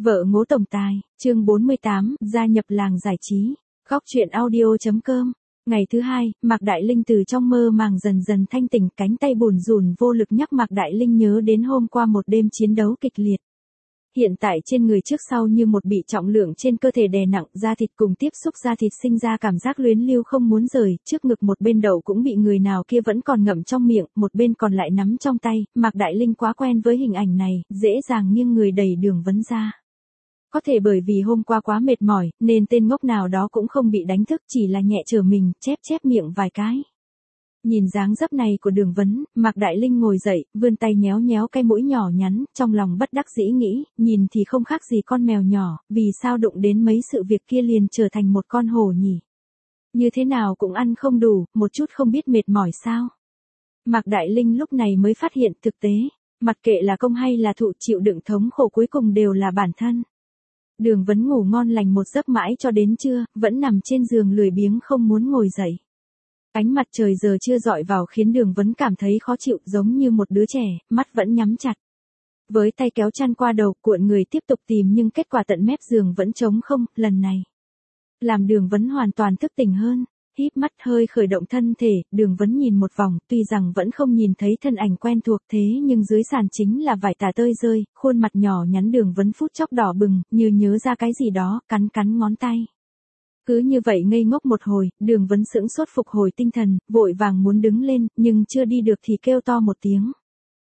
Vợ ngố tổng tài, chương 48, gia nhập làng giải trí. Góc truyện audio.com. Ngày thứ hai, Mạc Đại Linh từ trong mơ màng dần dần thanh tỉnh, cánh tay bủn rủn vô lực nhắc Mạc Đại Linh nhớ đến hôm qua một đêm chiến đấu kịch liệt. Hiện tại trên người trước sau như một bị trọng lượng trên cơ thể đè nặng, da thịt cùng tiếp xúc da thịt sinh ra cảm giác luyến lưu không muốn rời, trước ngực một bên đầu cũng bị người nào kia vẫn còn ngậm trong miệng, một bên còn lại nắm trong tay. Mạc Đại Linh quá quen với hình ảnh này, dễ dàng nghiêng người đẩy Đường Vấn ra. Có thể bởi vì hôm qua quá mệt mỏi, nên tên ngốc nào đó cũng không bị đánh thức, chỉ là nhẹ trở mình, chép miệng vài cái. Nhìn dáng dấp này của Đường Vấn, Mạc Đại Linh ngồi dậy, vươn tay nhéo nhéo cái mũi nhỏ nhắn, trong lòng bất đắc dĩ nghĩ, nhìn thì không khác gì con mèo nhỏ, vì sao đụng đến mấy sự việc kia liền trở thành một con hổ nhỉ? Như thế nào cũng ăn không đủ, một chút không biết mệt mỏi sao? Mạc Đại Linh lúc này mới phát hiện thực tế, mặc kệ là công hay là thụ, chịu đựng thống khổ cuối cùng đều là bản thân. Đường Vấn ngủ ngon lành một giấc mãi cho đến trưa, vẫn nằm trên giường lười biếng không muốn ngồi dậy. Ánh mặt trời giờ chưa dọi vào khiến Đường Vấn cảm thấy khó chịu, giống như một đứa trẻ, mắt vẫn nhắm chặt. Với tay kéo chăn qua đầu, cuộn người tiếp tục tìm nhưng kết quả tận mép giường vẫn trống không, lần này làm Đường Vấn hoàn toàn thức tỉnh hơn. Híp mắt hơi khởi động thân thể, Đường Vấn nhìn một vòng, tuy rằng vẫn không nhìn thấy thân ảnh quen thuộc thế nhưng dưới sàn chính là vải tà tơi rơi, khuôn mặt nhỏ nhắn Đường Vấn phút chốc đỏ bừng, như nhớ ra cái gì đó, cắn ngón tay. Cứ như vậy ngây ngốc một hồi, Đường Vấn sững sốt phục hồi tinh thần, vội vàng muốn đứng lên, nhưng chưa đi được thì kêu to một tiếng.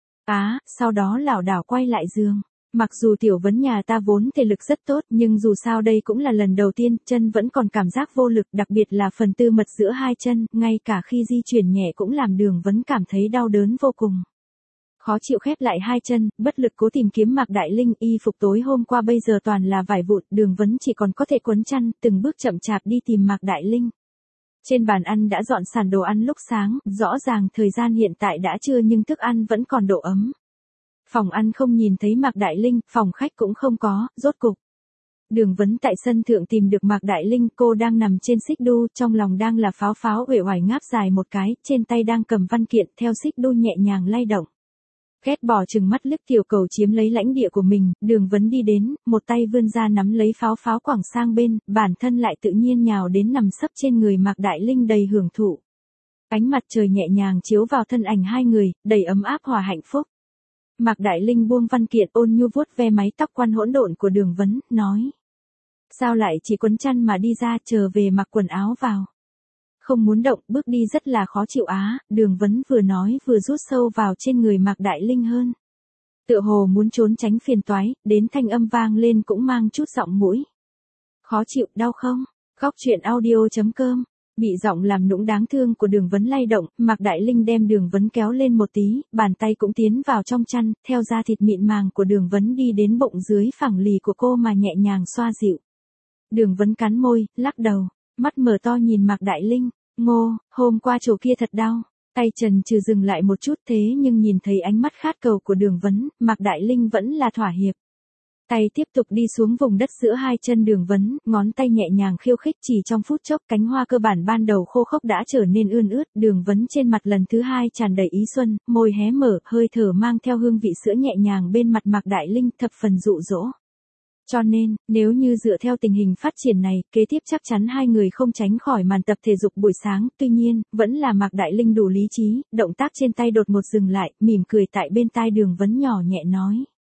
Sau đó lảo đảo quay lại giường. Mặc dù Tiểu Vấn nhà ta vốn thể lực rất tốt, nhưng dù sao đây cũng là lần đầu tiên, chân vẫn còn cảm giác vô lực, đặc biệt là phần tư mật giữa hai chân, ngay cả khi di chuyển nhẹ cũng làm Đường Vấn cảm thấy đau đớn vô cùng. Khó chịu khép lại hai chân, bất lực cố tìm kiếm Mạc Đại Linh, y phục tối hôm qua bây giờ toàn là vải vụn, Đường Vấn chỉ còn có thể quấn chăn, từng bước chậm chạp đi tìm Mạc Đại Linh. Trên bàn ăn đã dọn sẵn đồ ăn lúc sáng, rõ ràng thời gian hiện tại đã trưa nhưng thức ăn vẫn còn độ ấm. Phòng ăn không nhìn thấy Mạc Đại Linh, phòng khách cũng không có, rốt cục. Đường Vấn tại sân thượng tìm được Mạc Đại Linh, cô đang nằm trên xích đu, trong lòng đang là pháo uể oải ngáp dài một cái, trên tay đang cầm văn kiện, theo xích đu nhẹ nhàng lay động. Ghét bỏ chừng mắt liếc tiểu cầu chiếm lấy lãnh địa của mình, Đường Vấn đi đến, một tay vươn ra nắm lấy pháo quẳng sang bên, bản thân lại tự nhiên nhào đến nằm sấp trên người Mạc Đại Linh đầy hưởng thụ. Ánh mặt trời nhẹ nhàng chiếu vào thân ảnh hai người, đầy ấm áp hòa hạnh phúc. Mạc Đại Linh buông văn kiện, ôn nhu vuốt ve mái tóc quăn hỗn độn của Đường Vấn, nói. Sao lại chỉ quấn chăn mà đi ra, chờ về mặc quần áo vào. Không muốn động, bước đi rất là khó chịu Đường Vấn vừa nói vừa rút sâu vào trên người Mạc Đại Linh hơn. Tựa hồ muốn trốn tránh phiền toái, đến thanh âm vang lên cũng mang chút giọng mũi. Khó chịu, đau không? Góc truyện audio.com. Bị giọng làm nũng đáng thương của Đường Vấn lay động, Mạc Đại Linh đem Đường Vấn kéo lên một tí, bàn tay cũng tiến vào trong chăn, theo da thịt mịn màng của Đường Vấn đi đến bụng dưới phẳng lì của cô mà nhẹ nhàng xoa dịu. Đường Vấn cắn môi, lắc đầu, mắt mở to nhìn Mạc Đại Linh, ngô, hôm qua chỗ kia thật đau. Tay trần trừ dừng lại một chút thế nhưng nhìn thấy ánh mắt khát cầu của Đường Vấn, Mạc Đại Linh vẫn là thỏa hiệp. Tay tiếp tục đi xuống vùng đất giữa hai chân Đường Vấn, ngón tay nhẹ nhàng khiêu khích, chỉ trong phút chốc cánh hoa cơ bản ban đầu khô khốc đã trở nên ươn ướt, Đường Vấn trên mặt lần thứ hai tràn đầy ý xuân, môi hé mở, hơi thở mang theo hương vị sữa nhẹ nhàng bên mặt Mạc Đại Linh thập phần dụ dỗ. Cho nên, nếu như dựa theo tình hình phát triển này, kế tiếp chắc chắn hai người không tránh khỏi màn tập thể dục buổi sáng, tuy nhiên, vẫn là Mạc Đại Linh đủ lý trí, động tác trên tay đột ngột dừng lại, mỉm cười tại bên tai Đường Vấn nhỏ nhẹ nói.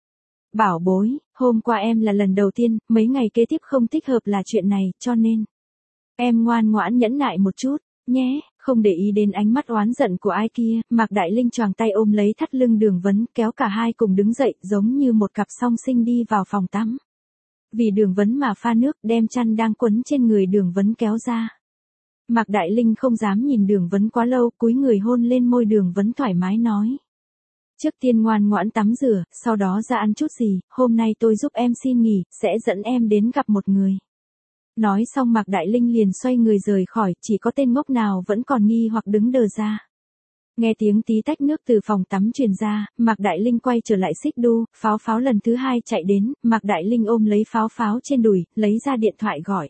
Bảo bối, hôm qua em là lần đầu tiên, mấy ngày kế tiếp không thích hợp là chuyện này, cho nên em ngoan ngoãn nhẫn nại một chút, nhé, không để ý đến ánh mắt oán giận của ai kia, Mạc Đại Linh choàng tay ôm lấy thắt lưng Đường Vấn, kéo cả hai cùng đứng dậy, giống như một cặp song sinh đi vào phòng tắm. Vì Đường Vấn mà pha nước, đem chăn đang quấn trên người Đường Vấn kéo ra. Mạc Đại Linh không dám nhìn Đường Vấn quá lâu, cúi người hôn lên môi Đường Vấn thoải mái nói. Trước tiên ngoan ngoãn tắm rửa, sau đó ra ăn chút gì, hôm nay tôi giúp em xin nghỉ, sẽ dẫn em đến gặp một người. Nói xong Mạc Đại Linh liền xoay người rời khỏi, chỉ có tên ngốc nào vẫn còn nghi hoặc đứng đờ ra. Nghe tiếng tí tách nước từ phòng tắm truyền ra, Mạc Đại Linh quay trở lại xích đu, pháo lần thứ hai chạy đến, Mạc Đại Linh ôm lấy pháo trên đùi, lấy ra điện thoại gọi.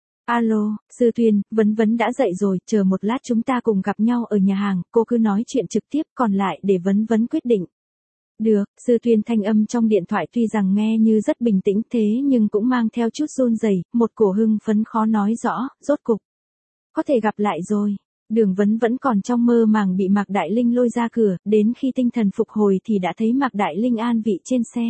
Alo, Sư Tuyên, Vấn đã dậy rồi, chờ một lát chúng ta cùng gặp nhau ở nhà hàng, cô cứ nói chuyện trực tiếp, còn lại để Vấn quyết định. Được, Sư Tuyên thanh âm trong điện thoại tuy rằng nghe như rất bình tĩnh thế nhưng cũng mang theo chút run rẩy, một cổ hưng phấn khó nói rõ, rốt cục. Có thể gặp lại rồi. Đường Vấn vẫn còn trong mơ màng bị Mạc Đại Linh lôi ra cửa, đến khi tinh thần phục hồi thì đã thấy Mạc Đại Linh an vị trên xe.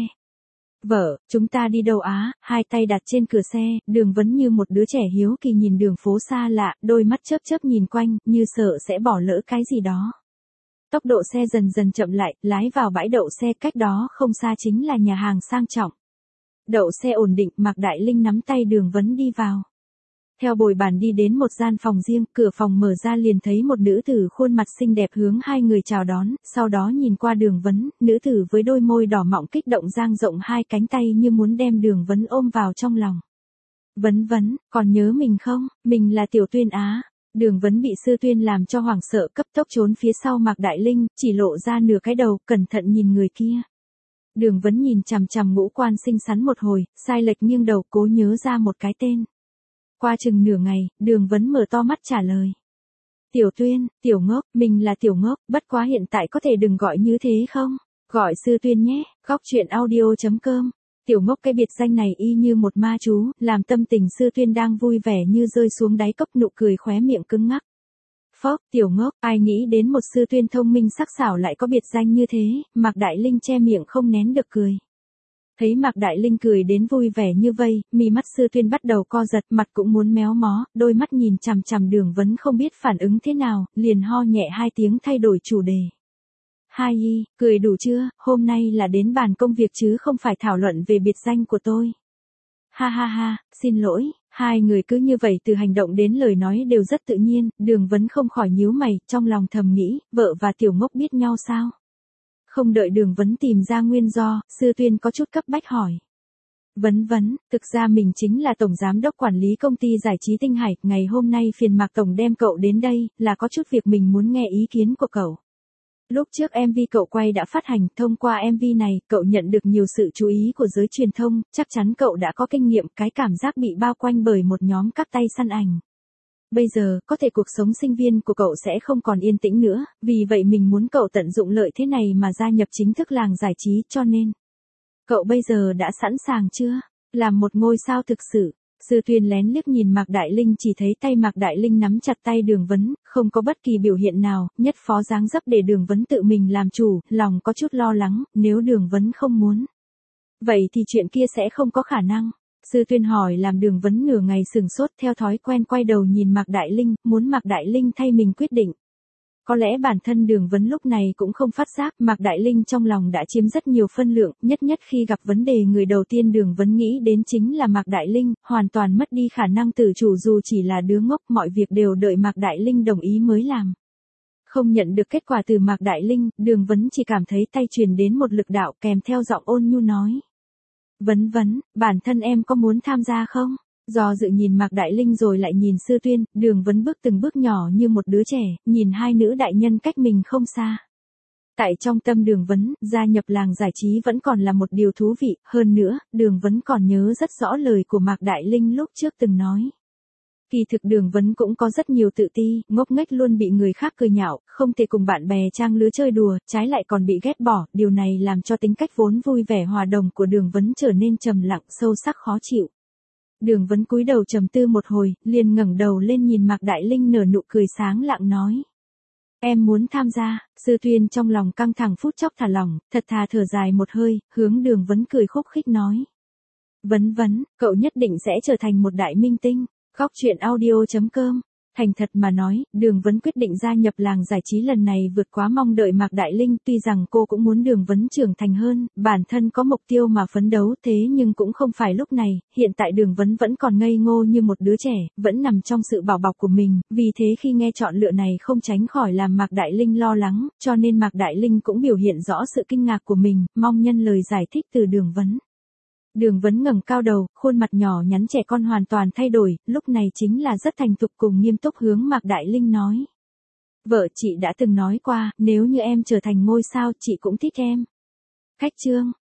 Vợ, chúng ta đi đâu á? Hai tay đặt trên cửa xe, Đường Vấn như một đứa trẻ hiếu kỳ nhìn đường phố xa lạ, đôi mắt chớp chớp nhìn quanh, như sợ sẽ bỏ lỡ cái gì đó. Tốc độ xe dần dần chậm lại, lái vào bãi đậu xe, cách đó không xa chính là nhà hàng sang trọng. Đậu xe ổn định, Mạc Đại Linh nắm tay Đường Vấn đi vào. Theo bồi bàn đi đến một gian phòng riêng, cửa phòng mở ra liền thấy một nữ tử khuôn mặt xinh đẹp hướng hai người chào đón, sau đó nhìn qua Đường Vấn, nữ tử với đôi môi đỏ mọng kích động dang rộng hai cánh tay như muốn đem Đường Vấn ôm vào trong lòng. Vấn, còn nhớ mình không? Mình là Tiểu Tuyên á. Đường Vấn bị Sư Tuyên làm cho hoảng sợ, cấp tốc trốn phía sau Mạc Đại Linh, chỉ lộ ra nửa cái đầu, cẩn thận nhìn người kia. Đường Vấn nhìn chằm chằm ngũ quan xinh xắn một hồi, sai lệch nghiêng đầu cố nhớ ra một cái tên. Qua chừng nửa ngày, Đường Vấn mở to mắt trả lời. Tiểu Tuyên, Tiểu Ngốc, mình là Tiểu Ngốc, bất quá hiện tại có thể đừng gọi như thế không? Gọi Sư Tuyên nhé, góc chuyện audio.com. Tiểu Ngốc cái biệt danh này y như một ma chú, làm tâm tình Sư Tuyên đang vui vẻ như rơi xuống đáy cốc, nụ cười khóe miệng cứng ngắc. Phốc, Tiểu Ngốc, ai nghĩ đến một Sư Tuyên thông minh sắc sảo lại có biệt danh như thế, Mạc Đại Linh che miệng không nén được cười. Thấy Mạc Đại Linh cười đến vui vẻ như vây, mí mắt Sư Tuyên bắt đầu co giật, mặt cũng muốn méo mó, đôi mắt nhìn chằm chằm Đường Vấn không biết phản ứng thế nào, liền ho nhẹ hai tiếng thay đổi chủ đề. Hai y, cười đủ chưa, hôm nay là đến bàn công việc chứ không phải thảo luận về biệt danh của tôi. Ha ha ha, xin lỗi, hai người cứ như vậy từ hành động đến lời nói đều rất tự nhiên, Đường Vấn không khỏi nhíu mày, trong lòng thầm nghĩ, vợ và Tiểu Ngốc biết nhau sao? Không đợi Đường Vấn tìm ra nguyên do, Sư Tuyên có chút cấp bách hỏi. Vấn, thực ra mình chính là tổng giám đốc quản lý công ty giải trí Tinh Hải, ngày hôm nay phiền Mạc tổng đem cậu đến đây, là có chút việc mình muốn nghe ý kiến của cậu. Lúc trước MV cậu quay đã phát hành, thông qua MV này, cậu nhận được nhiều sự chú ý của giới truyền thông, chắc chắn cậu đã có kinh nghiệm, cái cảm giác bị bao quanh bởi một nhóm các tay săn ảnh. Bây giờ, có thể cuộc sống sinh viên của cậu sẽ không còn yên tĩnh nữa, vì vậy mình muốn cậu tận dụng lợi thế này mà gia nhập chính thức làng giải trí, cho nên. Cậu bây giờ đã sẵn sàng chưa? Làm một ngôi sao thực sự. Sư Tuyên lén liếc nhìn Mạc Đại Linh, chỉ thấy tay Mạc Đại Linh nắm chặt tay Đường Vấn, không có bất kỳ biểu hiện nào, nhất phó dáng dấp để Đường Vấn tự mình làm chủ, lòng có chút lo lắng, nếu Đường Vấn không muốn. Vậy thì chuyện kia sẽ không có khả năng. Sư Tuyên hỏi làm Đường Vấn nửa ngày sừng sốt, theo thói quen quay đầu nhìn Mạc Đại Linh, muốn Mạc Đại Linh thay mình quyết định. Có lẽ bản thân Đường Vấn lúc này cũng không phát giác, Mạc Đại Linh trong lòng đã chiếm rất nhiều phân lượng, nhất khi gặp vấn đề người đầu tiên Đường Vấn nghĩ đến chính là Mạc Đại Linh, hoàn toàn mất đi khả năng tự chủ dù chỉ là đứa ngốc, mọi việc đều đợi Mạc Đại Linh đồng ý mới làm. Không nhận được kết quả từ Mạc Đại Linh, Đường Vấn chỉ cảm thấy tay truyền đến một lực đạo kèm theo giọng ôn nhu nói. Vấn, bản thân em có muốn tham gia không? Do dự nhìn Mạc Đại Linh rồi lại nhìn Sư Tuyên, Đường Vấn bước từng bước nhỏ như một đứa trẻ, nhìn hai nữ đại nhân cách mình không xa. Tại trong tâm Đường Vấn, gia nhập làng giải trí vẫn còn là một điều thú vị, hơn nữa, Đường Vấn còn nhớ rất rõ lời của Mạc Đại Linh lúc trước từng nói. Kỳ thực Đường Vấn cũng có rất nhiều tự ti, ngốc nghếch luôn bị người khác cười nhạo, không thể cùng bạn bè trang lứa chơi đùa, trái lại còn bị ghét bỏ, điều này làm cho tính cách vốn vui vẻ hòa đồng của Đường Vấn trở nên trầm lặng, sâu sắc khó chịu. Đường Vấn cúi đầu trầm tư một hồi, liền ngẩng đầu lên nhìn Mạc Đại Linh nở nụ cười sáng lạng nói. Em muốn tham gia. Sư Tuyên trong lòng căng thẳng phút chốc thả lỏng, thật thà thở dài một hơi, hướng Đường Vấn cười khúc khích nói. Vấn, cậu nhất định sẽ trở thành một đại minh tinh. Góc chuyện audio.com. Thành thật mà nói, Đường Vấn quyết định gia nhập làng giải trí lần này vượt quá mong đợi Mạc Đại Linh, tuy rằng cô cũng muốn Đường Vấn trưởng thành hơn, bản thân có mục tiêu mà phấn đấu, thế nhưng cũng không phải lúc này, hiện tại Đường Vấn vẫn còn ngây ngô như một đứa trẻ, vẫn nằm trong sự bảo bọc của mình, vì thế khi nghe chọn lựa này không tránh khỏi làm Mạc Đại Linh lo lắng, cho nên Mạc Đại Linh cũng biểu hiện rõ sự kinh ngạc của mình, mong nhân lời giải thích từ Đường Vấn. Đường Vấn ngẩng cao đầu, khuôn mặt nhỏ nhắn trẻ con hoàn toàn thay đổi, lúc này chính là rất thành thục cùng nghiêm túc hướng Mạc Đại Linh nói. Vợ chị đã từng nói qua, nếu như em trở thành ngôi sao, chị cũng thích em. Khách trương,